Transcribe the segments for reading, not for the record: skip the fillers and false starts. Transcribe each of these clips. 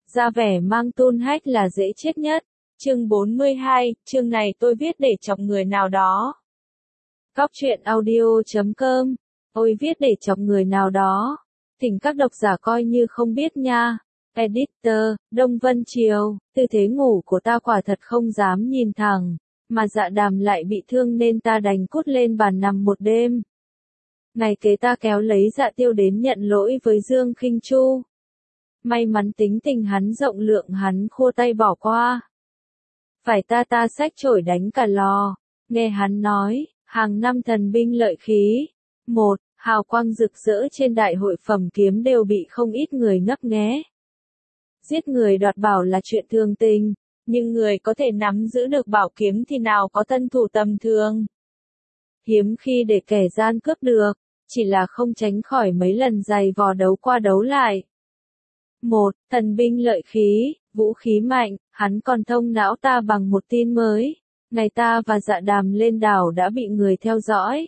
ra vẻ mang tôn hách là dễ chết nhất. Chương 42, chương này tôi viết để chọc người nào đó. Góc truyện audio.com. Tôi viết để chọc người nào đó. Thỉnh các độc giả coi như không biết nha. Editor, Đông Vân Triều, tư thế ngủ của ta quả thật không dám nhìn thẳng, mà Dạ Đàm lại bị thương nên ta đành cút lên bàn nằm một đêm. Ngày kế ta kéo lấy Dạ Tiêu đến nhận lỗi với Dương Khinh Chu. May mắn tính tình hắn rộng lượng, hắn khua tay bỏ qua. Phải ta xách chổi đánh cả lò. Nghe hắn nói, hàng năm thần binh lợi khí, một hào quang rực rỡ trên đại hội phẩm kiếm đều bị không ít người ngấp nghé. Giết người đoạt bảo là chuyện thường tình, nhưng người có thể nắm giữ được bảo kiếm thì nào có tân thủ tầm thường. Hiếm khi để kẻ gian cướp được, chỉ là không tránh khỏi mấy lần giày vò đấu qua đấu lại. Một, thần binh lợi khí, vũ khí mạnh, hắn còn thông não ta bằng một tin mới. Ngày ta và Dạ Đàm lên đảo đã bị người theo dõi.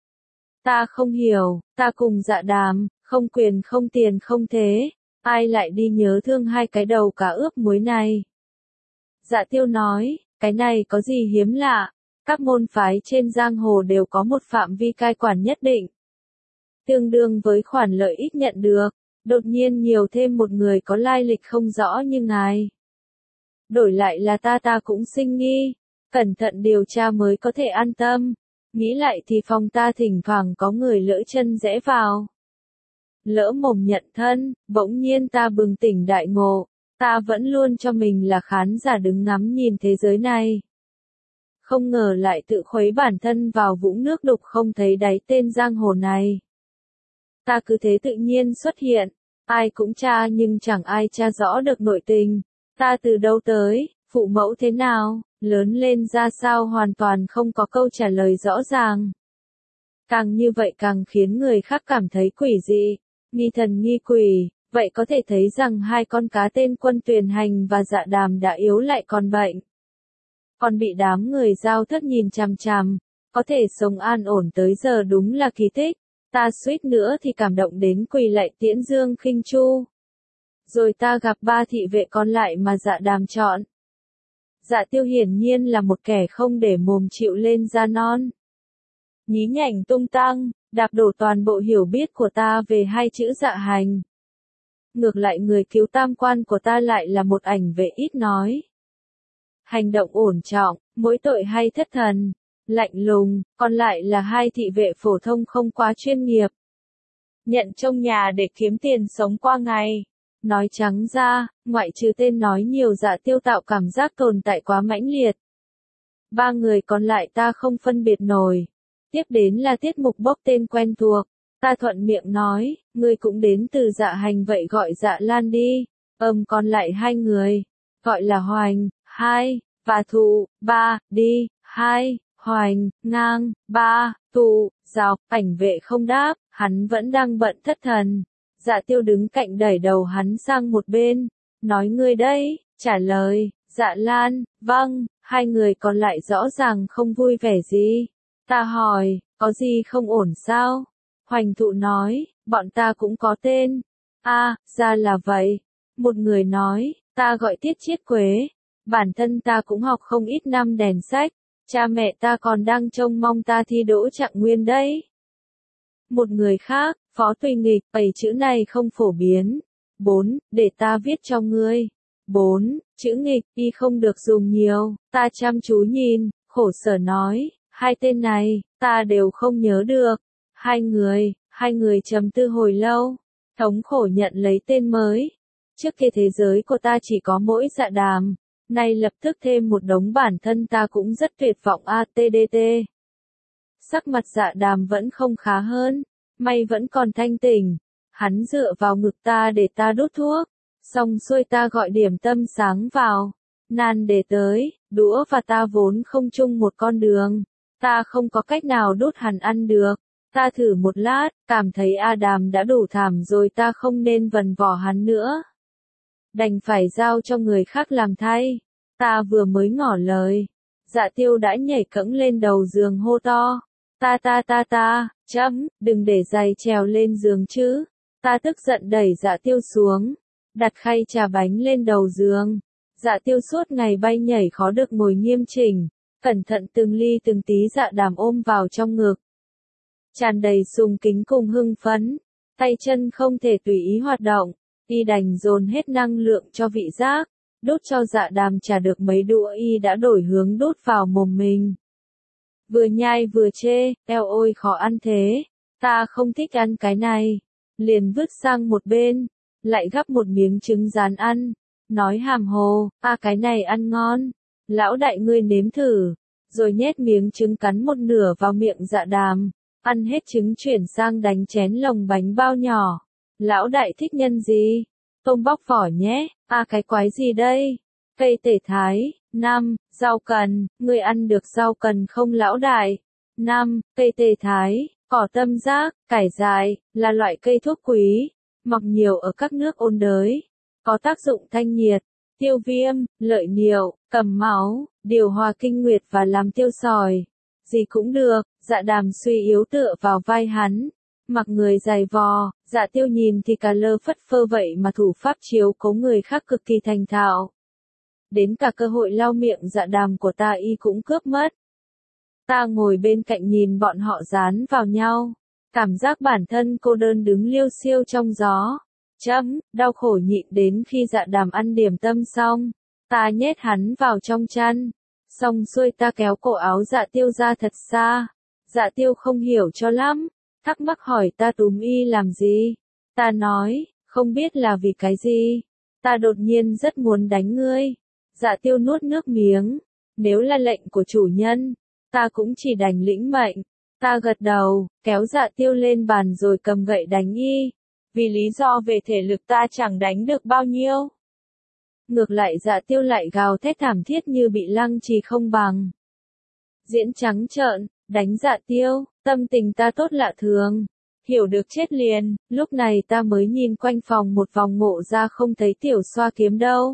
Ta không hiểu, ta cùng Dạ Đàm, không quyền không tiền không thế, ai lại đi nhớ thương hai cái đầu cá ướp muối này. Dạ Tiêu nói, cái này có gì hiếm lạ, các môn phái trên giang hồ đều có một phạm vi cai quản nhất định. Tương đương với khoản lợi ích nhận được, đột nhiên nhiều thêm một người có lai lịch không rõ như ngài. Đổi lại là ta cũng sinh nghi, cẩn thận điều tra mới có thể an tâm. Nghĩ lại thì phòng ta thỉnh thoảng có người lỡ chân rẽ vào. Lỡ mồm nhận thân, bỗng nhiên ta bừng tỉnh đại ngộ, ta vẫn luôn cho mình là khán giả đứng ngắm nhìn thế giới này. Không ngờ lại tự khuấy bản thân vào vũng nước đục không thấy đáy tên giang hồ này. Ta cứ thế tự nhiên xuất hiện, ai cũng tra nhưng chẳng ai tra rõ được nội tình. Ta từ đâu tới, phụ mẫu thế nào, lớn lên ra sao hoàn toàn không có câu trả lời rõ ràng. Càng như vậy càng khiến người khác cảm thấy quỷ dị, nghi thần nghi quỷ, vậy có thể thấy rằng hai con cá tên Quân Tuyền Hành và Dạ Đàm đã yếu lại còn bệnh. Còn bị đám người giao thất nhìn chằm chằm, có thể sống an ổn tới giờ đúng là kỳ tích. Ta suýt nữa thì cảm động đến quỳ lạy tiễn Dương Khinh Chu. Rồi ta gặp ba thị vệ còn lại mà Dạ Đàm chọn. Dạ Tiêu hiển nhiên là một kẻ không để mồm chịu lên da non. Nhí nhảnh tung tăng, đạp đổ toàn bộ hiểu biết của ta về hai chữ dạ hành. Ngược lại người cứu tam quan của ta lại là một ảnh vệ ít nói. Hành động ổn trọng, mỗi tội hay thất thần, lạnh lùng, còn lại là hai thị vệ phổ thông không quá chuyên nghiệp. Nhận trông nhà để kiếm tiền sống qua ngày. Nói trắng ra, ngoại trừ tên nói nhiều Dạ Tiêu tạo cảm giác tồn tại quá mãnh liệt. Ba người còn lại ta không phân biệt nổi. Tiếp đến là tiết mục bốc tên quen thuộc. Ta thuận miệng nói, ngươi cũng đến từ Dạ Hành vậy gọi Dạ Lan đi. Còn lại hai người, gọi là Hoành, 2, và Thụ, 3, đi, 2, Hoành, ngang, 3, Thụ, dọc, ảnh vệ không đáp, hắn vẫn đang bận thất thần. Dạ Tiêu đứng cạnh đẩy đầu hắn sang một bên, nói ngươi đây, trả lời, Dạ Lan, vâng, hai người còn lại rõ ràng không vui vẻ gì. Ta hỏi, có gì không ổn sao? Hoành Thụ nói, bọn ta cũng có tên. Ra là vậy. Một người nói, ta gọi Tiết Chiết Quế. Bản thân ta cũng học không ít năm đèn sách, cha mẹ ta còn đang trông mong ta thi đỗ Trạng Nguyên đấy. Một người khác, Phó Tùy Nghịch, 7 chữ này không phổ biến. 4, để ta viết cho ngươi. 4, chữ nghịch, y không được dùng nhiều. Ta chăm chú nhìn, khổ sở nói, hai tên này, ta đều không nhớ được. Hai người trầm tư hồi lâu, thống khổ nhận lấy tên mới. Trước kia thế giới của ta chỉ có mỗi Dạ Đàm, nay lập tức thêm một đống bản thân ta cũng rất tuyệt vọng ATDT. Sắc mặt Dạ Đàm vẫn không khá hơn, may vẫn còn thanh tỉnh. Hắn dựa vào ngực ta để ta đút thuốc, xong xuôi ta gọi điểm tâm sáng vào. Nan để tới, đũa và ta vốn không chung một con đường, ta không có cách nào đút hắn ăn được. Ta thử một lát, cảm thấy Đàm đã đủ thảm rồi, ta không nên vần vỏ hắn nữa. Đành phải giao cho người khác làm thay. Ta vừa mới ngỏ lời, Dạ Tiêu đã nhảy cẫng lên đầu giường hô to. Ta, đừng để giày trèo lên giường chứ. Ta tức giận đẩy Dạ Tiêu xuống. đặt khay trà bánh lên đầu giường. Dạ Tiêu suốt ngày bay nhảy khó được ngồi nghiêm chỉnh, cẩn thận từng ly từng tí Dạ Đàm ôm vào trong ngực. Tràn đầy sùng kính cùng hưng phấn, tay chân không thể tùy ý hoạt động, y đành dồn hết năng lượng cho vị giác, đút cho Dạ Đàm trà được mấy đũa y đã đổi hướng đút vào mồm mình. Vừa nhai vừa chê, eo ôi khó ăn thế, ta không thích ăn cái này, liền vứt sang một bên, lại gắp một miếng trứng rán ăn, nói hàm hồ, cái này ăn ngon, lão đại ngươi nếm thử, rồi nhét miếng trứng cắn một nửa vào miệng Dạ Đàm, ăn hết trứng chuyển sang đánh chén lồng bánh bao nhỏ, lão đại thích nhân gì? Tôm bóc vỏ nhé, cái quái gì đây? Cây tể thái, 5, rau cần, ngươi ăn được rau cần không lão đại? 5, cây tể thái, cỏ tâm giác, cải dài, là loại cây thuốc quý, mọc nhiều ở các nước ôn đới, có tác dụng thanh nhiệt, tiêu viêm, lợi niệu, cầm máu, điều hòa kinh nguyệt và làm tiêu sòi. Gì cũng được, Dạ Đàm suy yếu tựa vào vai hắn, mặc người dài vò, Dạ Tiêu nhìn thì cả lơ phất phơ vậy mà thủ pháp chiếu cố người khác cực kỳ thành thạo. Đến cả cơ hội lau miệng Dạ Đàm của ta y cũng cướp mất. Ta ngồi bên cạnh nhìn bọn họ dán vào nhau, cảm giác bản thân cô đơn đứng liêu xiêu trong gió. Đau khổ nhịn đến khi Dạ Đàm ăn điểm tâm xong, ta nhét hắn vào trong chăn, xong xuôi ta kéo cổ áo Dạ Tiêu ra thật xa. Dạ Tiêu không hiểu cho lắm, thắc mắc hỏi ta túm y làm gì. Ta nói, không biết là vì cái gì, ta đột nhiên rất muốn đánh ngươi. Dạ Tiêu nuốt nước miếng, nếu là lệnh của chủ nhân, ta cũng chỉ đành lĩnh mệnh. Ta gật đầu, kéo Dạ Tiêu lên bàn rồi cầm gậy đánh y. Vì lý do về thể lực ta chẳng đánh được bao nhiêu. Ngược lại Dạ Tiêu lại gào thét thảm thiết như bị lăng trì không bằng. Diễn trắng trợn, đánh Dạ Tiêu, tâm tình ta tốt lạ thường. Hiểu được chết liền, lúc này ta mới nhìn quanh phòng một vòng ngộ ra không thấy tiểu xoa kiếm đâu.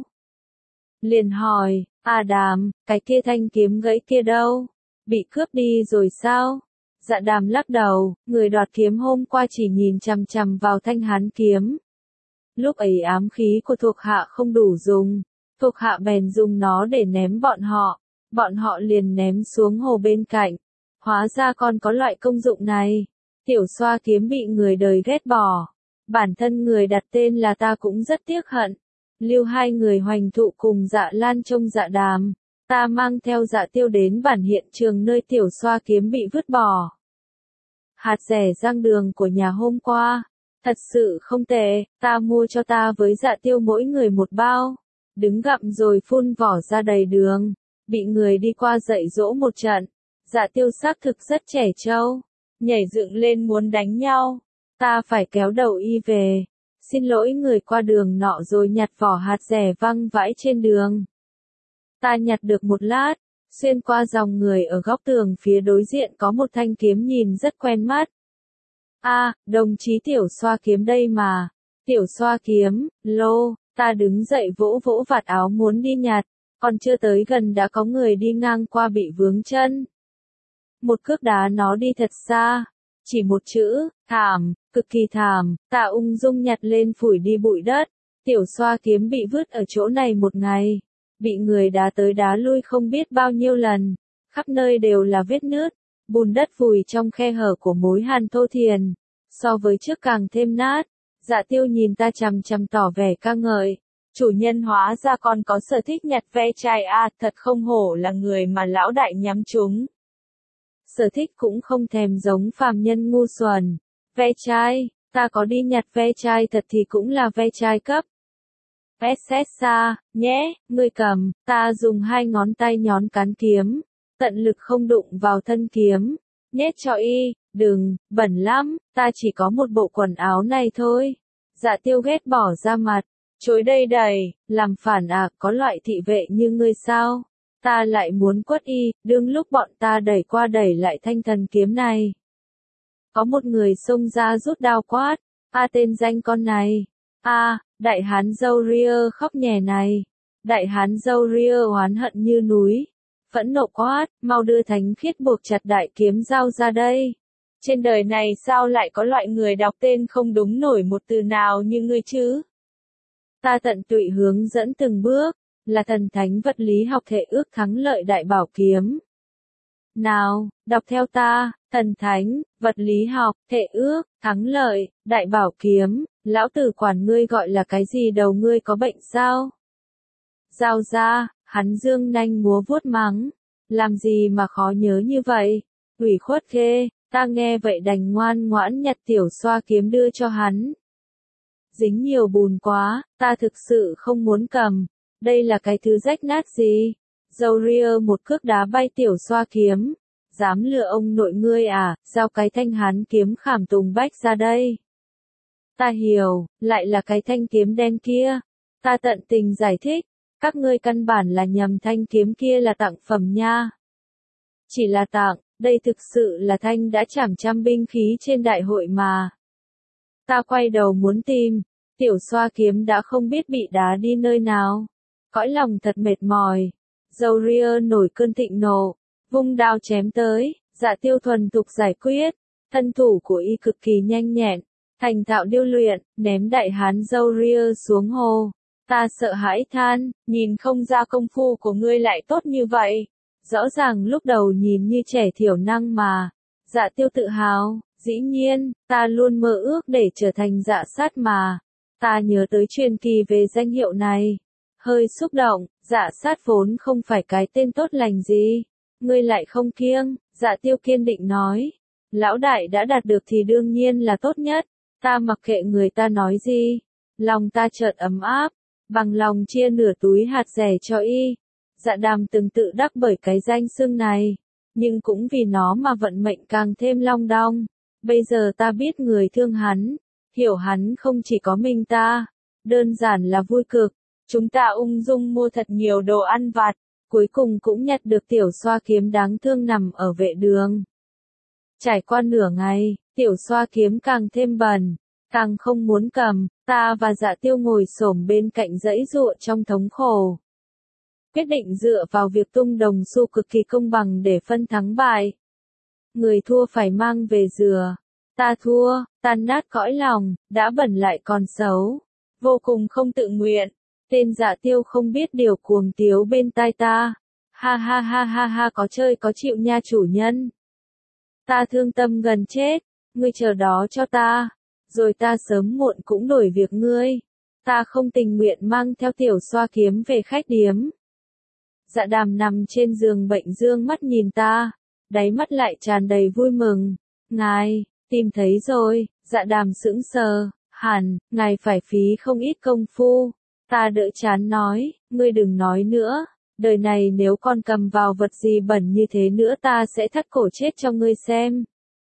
Liền hỏi, Đàm, cái kia thanh kiếm gãy kia đâu? Bị cướp đi rồi sao? Dạ Đàm lắc đầu, người đoạt kiếm hôm qua chỉ nhìn chằm chằm vào thanh hán kiếm. Lúc ấy ám khí của thuộc hạ không đủ dùng, thuộc hạ bèn dùng nó để ném bọn họ liền ném xuống hồ bên cạnh. Hóa ra còn có loại công dụng này. Tiểu xoa kiếm bị người đời ghét bỏ. Bản thân người đặt tên là ta cũng rất tiếc hận. Lưu hai người hoành thụ cùng Dạ Lan trông Dạ Đàm. Ta mang theo Dạ Tiêu đến bản hiện trường nơi tiểu xoa kiếm bị vứt bỏ. Hạt rẻ rang đường của nhà hôm qua. Thật sự không tệ, ta mua cho ta với Dạ Tiêu mỗi người một bao. Đứng gặm rồi phun vỏ ra đầy đường. Bị người đi qua dạy dỗ một trận. Dạ Tiêu xác thực rất trẻ trâu. Nhảy dựng lên muốn đánh nhau. Ta phải kéo đầu y về. Xin lỗi người qua đường nọ rồi nhặt vỏ hạt rẻ văng vãi trên đường. Ta nhặt được một lát. Xuyên qua dòng người ở góc tường phía đối diện có một thanh kiếm nhìn rất quen mắt. Đồng chí tiểu xoa kiếm đây mà. Tiểu xoa kiếm, lô, ta đứng dậy vỗ vỗ vạt áo muốn đi nhặt. Còn chưa tới gần đã có người đi ngang qua bị vướng chân. Một cước đá nó đi thật xa. Chỉ một chữ, thảm, cực kỳ thảm, ta ung dung nhặt lên phủi đi bụi đất. Tiểu xoa kiếm bị vứt ở chỗ này một ngày. Bị người đá tới đá lui không biết bao nhiêu lần. Khắp nơi đều là vết nứt. Bùn đất vùi trong khe hở của mối hàn thô thiền. So với trước càng thêm nát. Dạ Tiêu nhìn ta chằm chằm tỏ vẻ ca ngợi. Chủ nhân hóa ra còn có sở thích nhặt ve chai thật không hổ là người mà lão đại nhắm trúng. Sở thích cũng không thèm giống phàm nhân ngu xuẩn. Ve chai, ta có đi nhặt ve chai thật thì cũng là ve chai cấp. Xa, nhé, ngươi cầm, ta dùng 2 ngón tay nhón cán kiếm, tận lực không đụng vào thân kiếm, nhét cho y, đừng, bẩn lắm, ta chỉ có một bộ quần áo này thôi. Dạ Tiêu ghét bỏ ra mặt, chối đây đầy, làm phản có loại thị vệ như ngươi sao? Ta lại muốn quất y, đương lúc bọn ta đẩy qua đẩy lại thanh thần kiếm này. Có một người xông ra rút đao quát, tên danh con này. Đại hán râu ria khóc nhè này. Đại hán râu ria oán hận như núi. Phẫn nộ quát, mau đưa thánh khiết buộc chặt đại kiếm dao ra đây. Trên đời này sao lại có loại người đọc tên không đúng nổi một từ nào như ngươi chứ? Ta tận tụy hướng dẫn từng bước, là thần thánh vật lý học thể ước thắng lợi đại bảo kiếm. Nào, đọc theo ta, thần thánh, vật lý học, thể ước, thắng lợi, đại bảo kiếm, lão tử quản ngươi gọi là cái gì đầu ngươi có bệnh sao? Giao ra, hắn dương nanh múa vuốt mắng, làm gì mà khó nhớ như vậy, ủy khuất ghê, ta nghe vậy đành ngoan ngoãn nhặt tiểu xoa kiếm đưa cho hắn. Dính nhiều bùn quá, ta thực sự không muốn cầm, đây là cái thứ rách nát gì? Dâu một cước đá bay tiểu xoa kiếm, dám lừa ông nội ngươi à, giao cái thanh hán kiếm khảm tùng bách ra đây. Ta hiểu, lại là cái thanh kiếm đen kia. Ta tận tình giải thích, các ngươi căn bản là nhầm, thanh kiếm kia là tặng phẩm nha. Chỉ là tặng, đây thực sự là thanh đã chảm trăm binh khí trên đại hội mà. Ta quay đầu muốn tìm, tiểu xoa kiếm đã không biết bị đá đi nơi nào. Cõi lòng thật mệt mỏi. Dâu nổi cơn thịnh nộ, vung đao chém tới, Dạ Tiêu thuần thục giải quyết. Thân thủ của y cực kỳ nhanh nhẹn, thành thạo điêu luyện, ném đại hán dâu xuống hồ. Ta sợ hãi than, nhìn không ra công phu của ngươi lại tốt như vậy. Rõ ràng lúc đầu nhìn như trẻ thiểu năng mà. Dạ Tiêu tự hào, dĩ nhiên, ta luôn mơ ước để trở thành dạ sát mà. Ta nhớ tới truyền kỳ về danh hiệu này. Hơi xúc động, dạ sát vốn không phải cái tên tốt lành gì. Ngươi lại không kiêng, Dạ Tiêu kiên định nói. Lão đại đã đạt được thì đương nhiên là tốt nhất. Ta mặc kệ người ta nói gì. Lòng ta chợt ấm áp, bằng lòng chia nửa túi hạt rẻ cho y. Dạ Đàm từng tự đắc bởi cái danh xưng này, nhưng cũng vì nó mà vận mệnh càng thêm long đong. Bây giờ ta biết người thương hắn, hiểu hắn không chỉ có mình ta, đơn giản là vui cực. Chúng ta ung dung mua thật nhiều đồ ăn vặt, cuối cùng cũng nhặt được tiểu xoa kiếm đáng thương nằm ở vệ đường. Trải qua nửa ngày, tiểu xoa kiếm càng thêm bẩn, càng không muốn cầm, ta và Dạ Tiêu ngồi xổm bên cạnh giãy giụa trong thống khổ. Quyết định dựa vào việc tung đồng xu cực kỳ công bằng để phân thắng bại. Người thua phải mang về dừa. Ta thua, tan nát cõi lòng, đã bẩn lại còn xấu. Vô cùng không tự nguyện. Tên Dạ Tiêu không biết điều cuồng tiếu bên tai ta. Ha ha ha ha ha, có chơi có chịu nha chủ nhân. Ta thương tâm gần chết, ngươi chờ đó cho ta. Rồi ta sớm muộn cũng đổi việc ngươi. Ta không tình nguyện mang theo tiểu xoa kiếm về khách điếm. Dạ Đàm nằm trên giường bệnh dương mắt nhìn ta, đáy mắt lại tràn đầy vui mừng. Ngài, tìm thấy rồi. Dạ Đàm sững sờ, hẳn, ngài phải phí không ít công phu. Ta đỡ chán nói, ngươi đừng nói nữa, đời này nếu con cầm vào vật gì bẩn như thế nữa ta sẽ thắt cổ chết cho ngươi xem.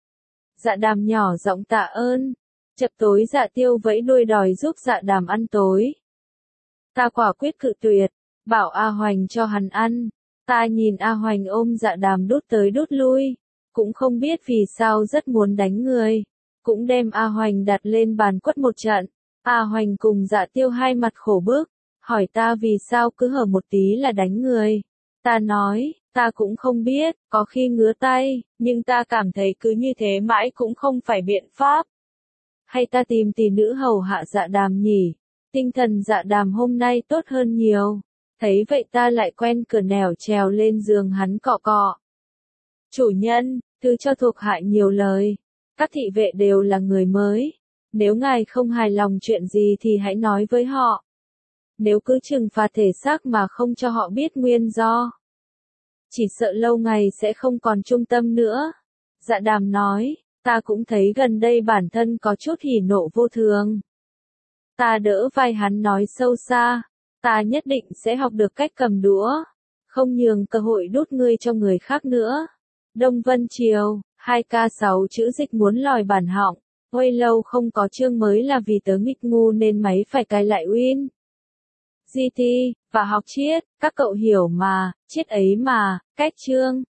Dạ Đàm nhỏ giọng tạ ơn. Chập tối Dạ Tiêu vẫy đuôi đòi giúp Dạ Đàm ăn tối. Ta quả quyết cự tuyệt, bảo A Hoành cho hắn ăn. Ta nhìn A Hoành ôm Dạ Đàm đút tới đút lui, cũng không biết vì sao rất muốn đánh người, cũng đem A Hoành đặt lên bàn quất một trận. A Hoành cùng Dạ Tiêu hai mặt khổ bức, hỏi ta vì sao cứ hở một tí là đánh người. Ta nói, ta cũng không biết, có khi ngứa tay, nhưng ta cảm thấy cứ như thế mãi cũng không phải biện pháp. Hay ta tìm tỷ nữ hầu hạ Dạ Đàm nhỉ? Tinh thần Dạ Đàm hôm nay tốt hơn nhiều. Thấy vậy ta lại quen cửa nẻo trèo lên giường hắn cọ cọ. Chủ nhân, thứ cho thuộc hạ nhiều lời. Các thị vệ đều là người mới. Nếu ngài không hài lòng chuyện gì thì hãy nói với họ. Nếu cứ trừng phạt thể xác mà không cho họ biết nguyên do, chỉ sợ lâu ngày sẽ không còn trung tâm nữa. Dạ Đàm nói, ta cũng thấy gần đây bản thân có chút hỉ nộ vô thường. Ta đỡ vai hắn nói sâu xa, ta nhất định sẽ học được cách cầm đũa, không nhường cơ hội đút ngươi cho người khác nữa. Đông Vân Triều, 2K6 chữ dịch muốn lòi bản họng. Ôi lâu không có chương mới là vì tớ nghịch ngu nên máy phải cài lại Win. GT, và học triết, các cậu hiểu mà, triết ấy mà, cách chương.